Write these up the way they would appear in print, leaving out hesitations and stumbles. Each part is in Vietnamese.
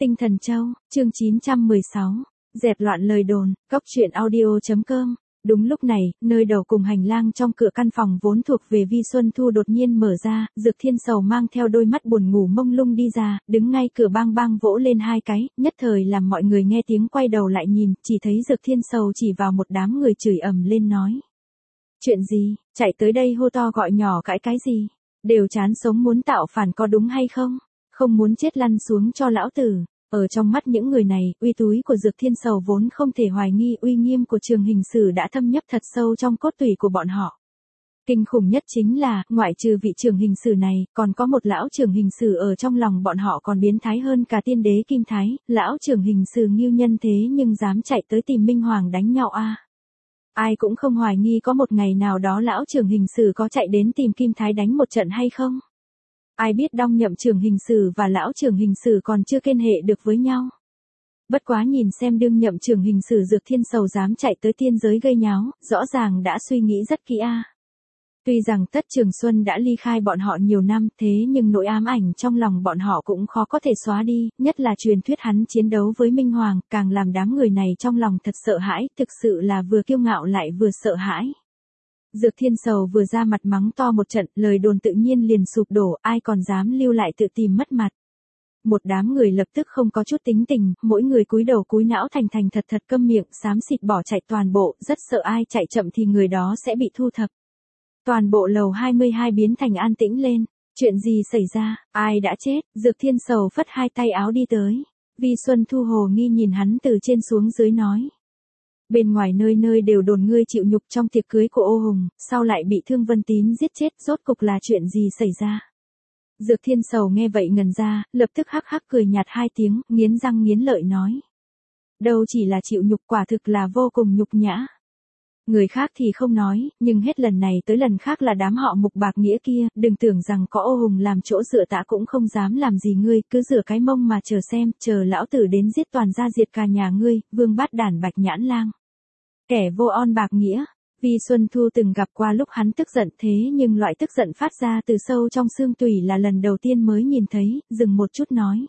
Tinh Thần Châu, chương 916, dẹp loạn lời đồn, góc truyện audio.com. Đúng lúc này, nơi đầu cùng hành lang trong cửa căn phòng vốn thuộc về Vi Xuân Thu đột nhiên mở ra, Dược Thiên Sầu mang theo đôi mắt buồn ngủ mông lung đi ra, đứng ngay cửa bang bang vỗ lên hai cái, nhất thời làm mọi người nghe tiếng quay đầu lại nhìn, chỉ thấy Dược Thiên Sầu chỉ vào một đám người chửi ầm lên nói. Chuyện gì, chạy tới đây hô to gọi nhỏ cái gì, đều chán sống muốn tạo phản có đúng hay không, không muốn chết lăn xuống cho lão tử. Ở trong mắt những người này, uy túi của Dược Thiên Sầu vốn không thể hoài nghi, uy nghiêm của Trường Hình Sử đã thâm nhập thật sâu trong cốt tủy của bọn họ. Kinh khủng nhất chính là, ngoại trừ vị Trường Hình Sử này, còn có một lão Trường Hình Sử ở trong lòng bọn họ còn biến thái hơn cả tiên đế Kim Thái, lão Trường Hình Sử nghiêu nhân thế nhưng dám chạy tới tìm Minh Hoàng đánh nhau a. Ai cũng không hoài nghi có một ngày nào đó lão Trường Hình Sử có chạy đến tìm Kim Thái đánh một trận hay không. Ai biết Đong Nhậm Trường Hình Sử và lão Trường Hình Sử còn chưa liên hệ được với nhau. Bất quá nhìn xem đương nhậm Trường Hình Sử Dược Thiên Sầu dám chạy tới tiên giới gây nháo, rõ ràng đã suy nghĩ rất kỹ a. Tuy rằng Tất Trường Xuân đã ly khai bọn họ nhiều năm, thế nhưng nỗi ám ảnh trong lòng bọn họ cũng khó có thể xóa đi, nhất là truyền thuyết hắn chiến đấu với Minh Hoàng, càng làm đám người này trong lòng thật sợ hãi, thực sự là vừa kiêu ngạo lại vừa sợ hãi. Dược Thiên Sầu vừa ra mặt mắng to một trận, lời đồn tự nhiên liền sụp đổ, ai còn dám lưu lại tự tìm mất mặt. Một đám người lập tức không có chút tính tình, mỗi người cúi đầu cúi não thành thật câm miệng, xám xịt bỏ chạy toàn bộ, rất sợ ai chạy chậm thì người đó sẽ bị thu thập. Toàn bộ lầu 22 biến thành an tĩnh lên, chuyện gì xảy ra, ai đã chết, Dược Thiên Sầu phất hai tay áo đi tới. Vi Xuân Thu hồ nghi nhìn hắn từ trên xuống dưới nói. Bên ngoài nơi nơi đều đồn ngươi chịu nhục trong tiệc cưới của Ô Hùng, sau lại bị Thương Vân Tín giết chết, rốt cục là chuyện gì xảy ra. Dược Thiên Sầu nghe vậy ngần ra, lập tức hắc hắc cười nhạt hai tiếng, nghiến răng nghiến lợi nói. Đâu chỉ là chịu nhục, quả thực là vô cùng nhục nhã. Người khác thì không nói, nhưng hết lần này tới lần khác là đám họ Mục Bạc Nghĩa kia, đừng tưởng rằng có Ô Hùng làm chỗ dựa tạ cũng không dám làm gì ngươi, cứ rửa cái mông mà chờ xem, chờ lão tử đến giết toàn gia diệt cả nhà ngươi, Vương Bát Đản Bạch Nhãn Lang. Kẻ vô on bạc nghĩa, Vi Xuân Thu từng gặp qua lúc hắn tức giận, thế nhưng loại tức giận phát ra từ sâu trong xương tủy là lần đầu tiên mới nhìn thấy, dừng một chút nói.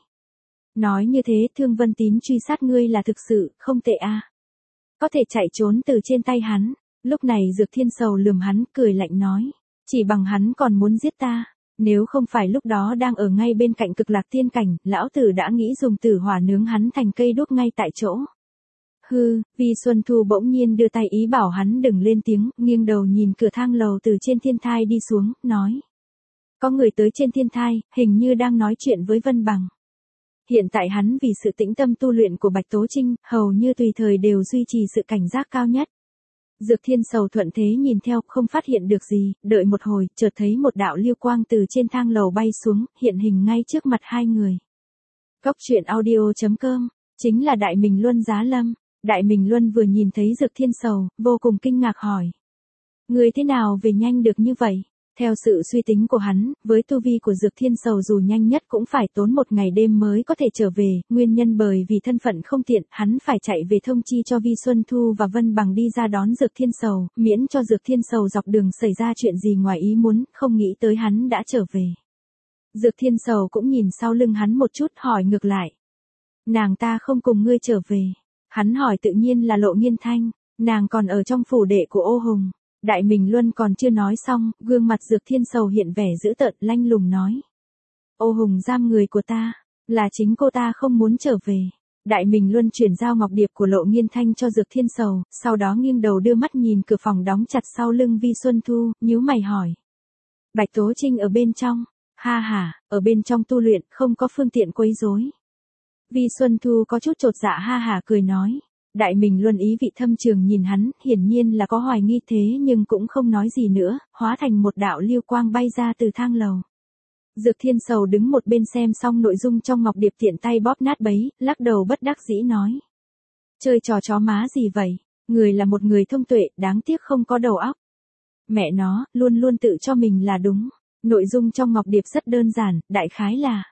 Nói như thế Thương Vân Tín truy sát ngươi là thực sự, không tệ a. Có thể chạy trốn từ trên tay hắn, lúc này Dược Thiên Sầu lườm hắn, cười lạnh nói. Chỉ bằng hắn còn muốn giết ta, nếu không phải lúc đó đang ở ngay bên cạnh Cực Lạc Tiên Cảnh, lão tử đã nghĩ dùng tử hỏa nướng hắn thành cây đốt ngay tại chỗ. Hư, Vi Xuân Thu bỗng nhiên đưa tay ý bảo hắn đừng lên tiếng, nghiêng đầu nhìn cửa thang lầu từ trên thiên thai đi xuống, nói. Có người tới trên thiên thai, hình như đang nói chuyện với Vân Bằng. Hiện tại hắn vì sự tĩnh tâm tu luyện của Bạch Tố Trinh, hầu như tùy thời đều duy trì sự cảnh giác cao nhất. Dược Thiên Sầu thuận thế nhìn theo, không phát hiện được gì, đợi một hồi, chợt thấy một đạo lưu quang từ trên thang lầu bay xuống, hiện hình ngay trước mặt hai người. Góc truyện audio.com, chính là Đại Minh Luân Giá Lâm. Đại Minh Luân vừa nhìn thấy Dược Thiên Sầu, vô cùng kinh ngạc hỏi. Người thế nào về nhanh được như vậy? Theo sự suy tính của hắn, với tu vi của Dược Thiên Sầu dù nhanh nhất cũng phải tốn một ngày đêm mới có thể trở về, nguyên nhân bởi vì thân phận không tiện, hắn phải chạy về thông chi cho Vi Xuân Thu và Vân Bằng đi ra đón Dược Thiên Sầu, miễn cho Dược Thiên Sầu dọc đường xảy ra chuyện gì ngoài ý muốn, không nghĩ tới hắn đã trở về. Dược Thiên Sầu cũng nhìn sau lưng hắn một chút, hỏi ngược lại. Nàng ta không cùng ngươi trở về. Hắn hỏi tự nhiên là Lộ Nghiên Thanh, nàng còn ở trong phủ đệ của Ô Hùng. Đại Minh Luân còn chưa nói xong, gương mặt Dược Thiên Sầu hiện vẻ dữ tợn lanh lùng nói. Ô Hùng giam người của ta, là chính cô ta không muốn trở về. Đại Minh Luân chuyển giao ngọc điệp của Lộ Nghiên Thanh cho Dược Thiên Sầu, sau đó nghiêng đầu đưa mắt nhìn cửa phòng đóng chặt sau lưng Vi Xuân Thu, nhíu mày hỏi. Bạch Tố Trinh ở bên trong, ha ha, ở bên trong tu luyện, không có phương tiện quấy rối. Vi Xuân Thu có chút chột dạ ha hả cười nói. Đại Minh Luân ý vị thâm trường nhìn hắn, hiển nhiên là có hoài nghi thế nhưng cũng không nói gì nữa, hóa thành một đạo lưu quang bay ra từ thang lầu. Dược Thiên Sầu đứng một bên xem xong nội dung trong ngọc điệp tiện tay bóp nát bấy, lắc đầu bất đắc dĩ nói. Chơi trò chó má gì vậy, người là một người thông tuệ, đáng tiếc không có đầu óc. Mẹ nó, luôn luôn tự cho mình là đúng. Nội dung trong ngọc điệp rất đơn giản, đại khái là.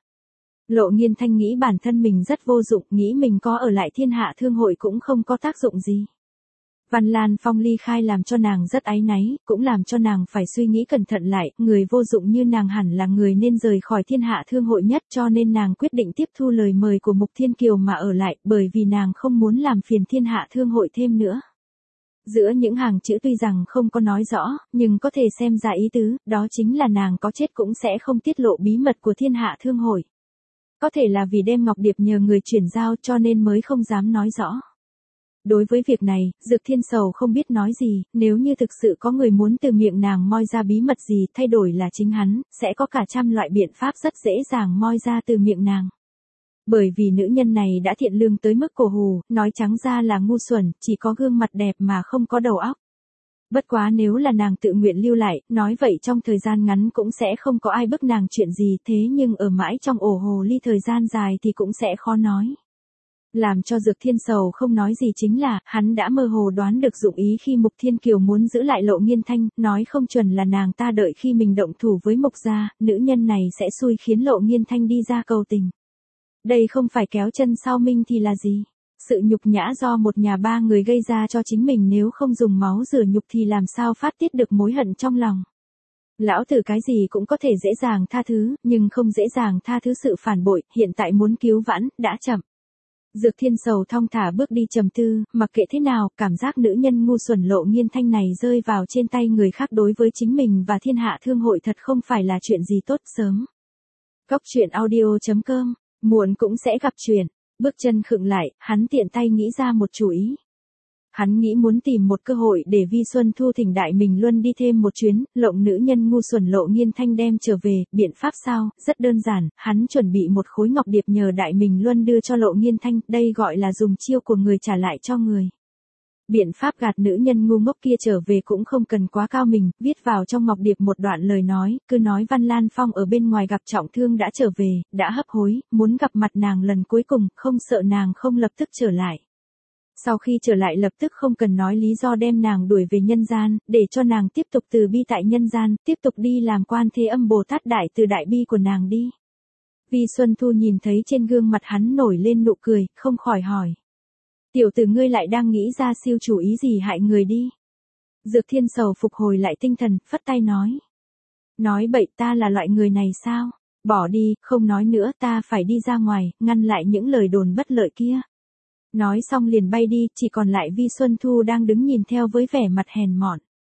Lộ Nghiên Thanh nghĩ bản thân mình rất vô dụng, nghĩ mình có ở lại Thiên Hạ Thương Hội cũng không có tác dụng gì. Văn Lan Phong ly khai làm cho nàng rất áy náy, cũng làm cho nàng phải suy nghĩ cẩn thận lại, người vô dụng như nàng hẳn là người nên rời khỏi thiên hạ thương hội nhất, cho nên nàng quyết định tiếp thu lời mời của Mục Thiên Kiều mà ở lại, bởi vì nàng không muốn làm phiền thiên hạ thương hội thêm nữa. Giữa những hàng chữ tuy rằng không có nói rõ, nhưng có thể xem ra ý tứ, đó chính là nàng có chết cũng sẽ không tiết lộ bí mật của thiên hạ thương hội. Có thể là vì đem ngọc điệp nhờ người chuyển giao cho nên mới không dám nói rõ. Đối với việc này, Dược Thiên Sầu không biết nói gì, nếu như thực sự có người muốn từ miệng nàng moi ra bí mật gì, thay đổi là chính hắn, sẽ có cả trăm loại biện pháp rất dễ dàng moi ra từ miệng nàng. Bởi vì nữ nhân này đã thiện lương tới mức cổ hù, nói trắng ra là ngu xuẩn, chỉ có gương mặt đẹp mà không có đầu óc. Bất quá nếu là nàng tự nguyện lưu lại, nói vậy trong thời gian ngắn cũng sẽ không có ai bức nàng chuyện gì, thế nhưng ở mãi trong ổ hồ ly thời gian dài thì cũng sẽ khó nói. Làm cho Dược Thiên Sầu không nói gì chính là, hắn đã mơ hồ đoán được dụng ý khi Mục Thiên Kiều muốn giữ lại Lộ Nghiên Thanh, nói không chuẩn là nàng ta đợi khi mình động thủ với Mục gia, nữ nhân này sẽ xui khiến Lộ Nghiên Thanh đi ra cầu tình. Đây không phải kéo chân sau Minh thì là gì? Sự nhục nhã do một nhà ba người gây ra cho chính mình, nếu không dùng máu rửa nhục thì làm sao phát tiết được mối hận trong lòng. Lão tử cái gì cũng có thể dễ dàng tha thứ, nhưng không dễ dàng tha thứ sự phản bội, hiện tại muốn cứu vãn, đã chậm. Dược Thiên Sầu thong thả bước đi trầm tư, mặc kệ thế nào, cảm giác nữ nhân ngu xuẩn Lộ Nghiên Thanh này rơi vào trên tay người khác đối với chính mình và thiên hạ thương hội thật không phải là chuyện gì tốt sớm. Góc truyện audio.com, muộn cũng sẽ gặp chuyện. Bước chân khựng lại, hắn tiện tay nghĩ ra một chủ ý. Hắn nghĩ muốn tìm một cơ hội để Vi Xuân Thu thỉnh Đại Minh Luân đi thêm một chuyến, lộng nữ nhân ngu xuẩn Lộ Nghiên Thanh đem trở về, biện pháp sao, rất đơn giản, hắn chuẩn bị một khối ngọc điệp nhờ Đại Minh Luân đưa cho Lộ Nghiên Thanh, đây gọi là dùng chiêu của người trả lại cho người. Biện pháp gạt nữ nhân ngu ngốc kia trở về cũng không cần quá cao mình, viết vào trong ngọc điệp một đoạn lời nói, cứ nói Văn Lan Phong ở bên ngoài gặp trọng thương đã trở về, đã hấp hối, muốn gặp mặt nàng lần cuối cùng, không sợ nàng không lập tức trở lại. Sau khi trở lại lập tức không cần nói lý do đem nàng đuổi về nhân gian, để cho nàng tiếp tục từ bi tại nhân gian, tiếp tục đi làm Quan Thế Âm Bồ Tát đại từ đại bi của nàng đi. Vi Xuân Thu nhìn thấy trên gương mặt hắn nổi lên nụ cười, không khỏi hỏi. Tiểu tử ngươi lại đang nghĩ ra siêu chủ ý gì hại người đi. Dược Thiên Sầu phục hồi lại tinh thần, phất tay nói. Nói bậy, ta là loại người này sao? Bỏ đi, không nói nữa, ta phải đi ra ngoài, ngăn lại những lời đồn bất lợi kia. Nói xong liền bay đi, chỉ còn lại Vi Xuân Thu đang đứng nhìn theo với vẻ mặt hèn mọn.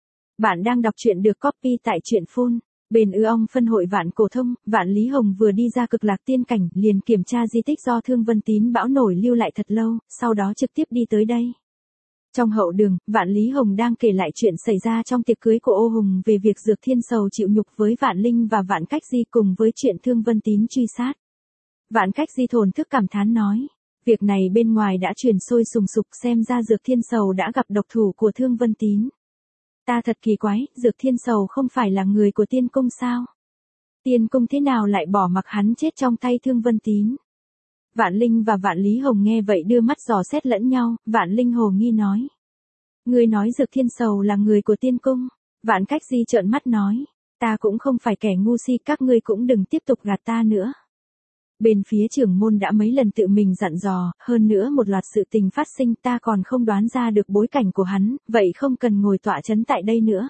Bạn đang đọc truyện được copy tại truyện phun. Bên ong phân hội Vạn Cổ Thông, Vạn Lý Hồng vừa đi ra Cực Lạc Tiên Cảnh, liền kiểm tra di tích do Thương Vân Tín Bão nổi lưu lại thật lâu, sau đó trực tiếp đi tới đây. Trong hậu đường, Vạn Lý Hồng đang kể lại chuyện xảy ra trong tiệc cưới của Ô Hùng về việc Dược Thiên Sầu chịu nhục với Vạn Linh và Vạn Cách Di cùng với chuyện Thương Vân Tín truy sát. Vạn Cách Di thổn thức cảm thán nói. Việc này bên ngoài đã truyền sôi sùng sục, xem ra Dược Thiên Sầu đã gặp độc thủ của Thương Vân Tín. Ta thật kỳ quái, Dược Thiên Sầu không phải là người của Tiên Cung sao? Tiên Cung thế nào lại bỏ mặc hắn chết trong tay Thương Vân Tín? Vạn Linh và Vạn Lý Hồng nghe vậy đưa mắt dò xét lẫn nhau, Vạn Linh hồ nghi nói. Ngươi nói Dược Thiên Sầu là người của Tiên Cung. Vạn Cách Di trợn mắt nói. Ta cũng không phải kẻ ngu si, các ngươi cũng đừng tiếp tục gạt ta nữa. Bên phía trưởng môn đã mấy lần tự mình dặn dò, hơn nữa một loạt sự tình phát sinh, ta còn không đoán ra được bối cảnh của hắn, vậy không cần ngồi tọa chấn tại đây nữa.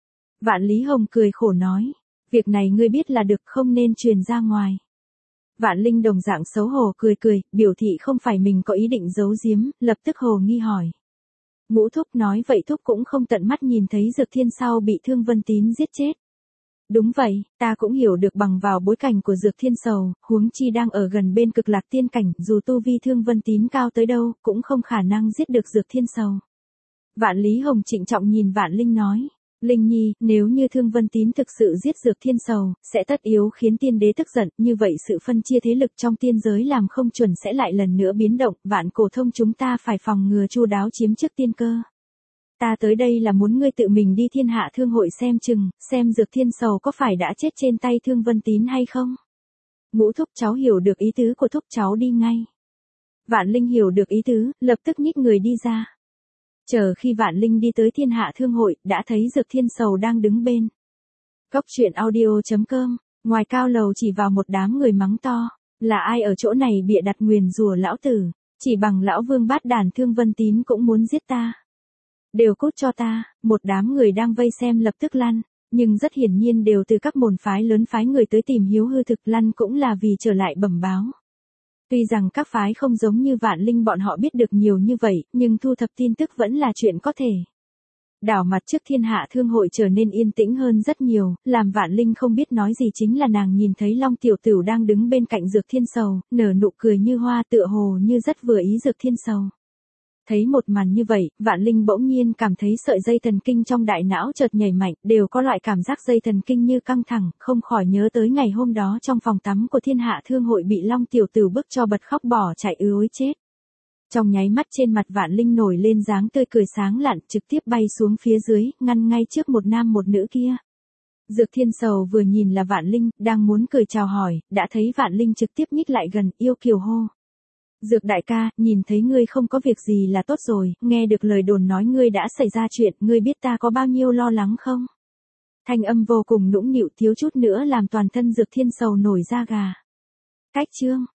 Vạn Lý Hồng cười khổ nói, việc này ngươi biết là được, không nên truyền ra ngoài. Vạn Linh đồng dạng xấu hổ cười cười, biểu thị không phải mình có ý định giấu giếm, lập tức hồ nghi hỏi. Ngũ thúc nói vậy thúc cũng không tận mắt nhìn thấy Dược Thiên sau bị Thương Vân Tín giết chết. Đúng vậy, ta cũng hiểu được bằng vào bối cảnh của Dược Thiên Sầu, huống chi đang ở gần bên Cực Lạc Tiên Cảnh, dù tu vi Thương Vân Tín cao tới đâu, cũng không khả năng giết được Dược Thiên Sầu. Vạn Lý Hồng trịnh trọng nhìn Vạn Linh nói, Linh Nhi, nếu như Thương Vân Tín thực sự giết Dược Thiên Sầu, sẽ tất yếu khiến tiên đế tức giận, như vậy sự phân chia thế lực trong tiên giới làm không chuẩn sẽ lại lần nữa biến động, Vạn Cổ Thông chúng ta phải phòng ngừa chu đáo chiếm trước tiên cơ. Ta tới đây là muốn ngươi tự mình đi thiên hạ thương hội xem chừng, xem Dược Thiên Sầu có phải đã chết trên tay Thương Vân Tín hay không. Ngũ thúc cháu hiểu được ý tứ của thúc cháu đi ngay. Vạn Linh hiểu được ý tứ, lập tức nhích người đi ra. Chờ khi Vạn Linh đi tới thiên hạ thương hội, đã thấy Dược Thiên Sầu đang đứng bên. Góc truyện audio.com, ngoài cao lầu chỉ vào một đám người mắng to, là ai ở chỗ này bịa đặt nguyền rủa lão tử, chỉ bằng lão vương bát đàn Thương Vân Tín cũng muốn giết ta. Đều cút cho ta, một đám người đang vây xem lập tức lăn, nhưng rất hiển nhiên đều từ các môn phái lớn phái người tới tìm Hiếu Hư thực, lăn cũng là vì trở lại bẩm báo. Tuy rằng các phái không giống như Vạn Linh bọn họ biết được nhiều như vậy, nhưng thu thập tin tức vẫn là chuyện có thể. Đảo mặt trước Thiên Hạ Thương hội trở nên yên tĩnh hơn rất nhiều, làm Vạn Linh không biết nói gì chính là nàng nhìn thấy Long Tiểu Tửu đang đứng bên cạnh Dược Thiên Sầu, nở nụ cười như hoa, tựa hồ như rất vừa ý Dược Thiên Sầu. Thấy một màn như vậy, Vạn Linh bỗng nhiên cảm thấy sợi dây thần kinh trong đại não chợt nhảy mạnh, đều có loại cảm giác dây thần kinh như căng thẳng, không khỏi nhớ tới ngày hôm đó trong phòng tắm của Thiên Hạ Thương hội bị Long Tiểu Tửu bức cho bật khóc bỏ chạy ối chết. Trong nháy mắt trên mặt Vạn Linh nổi lên dáng tươi cười sáng lạn, trực tiếp bay xuống phía dưới, ngăn ngay trước một nam một nữ kia. Dược Thiên Sầu vừa nhìn là Vạn Linh, đang muốn cười chào hỏi, đã thấy Vạn Linh trực tiếp nhích lại gần, yêu kiều hô. Dược đại ca, nhìn thấy ngươi không có việc gì là tốt rồi, nghe được lời đồn nói ngươi đã xảy ra chuyện, ngươi biết ta có bao nhiêu lo lắng không? Thanh âm vô cùng nũng nịu, thiếu chút nữa làm toàn thân Dược Thiên Sầu nổi da gà. Cách chương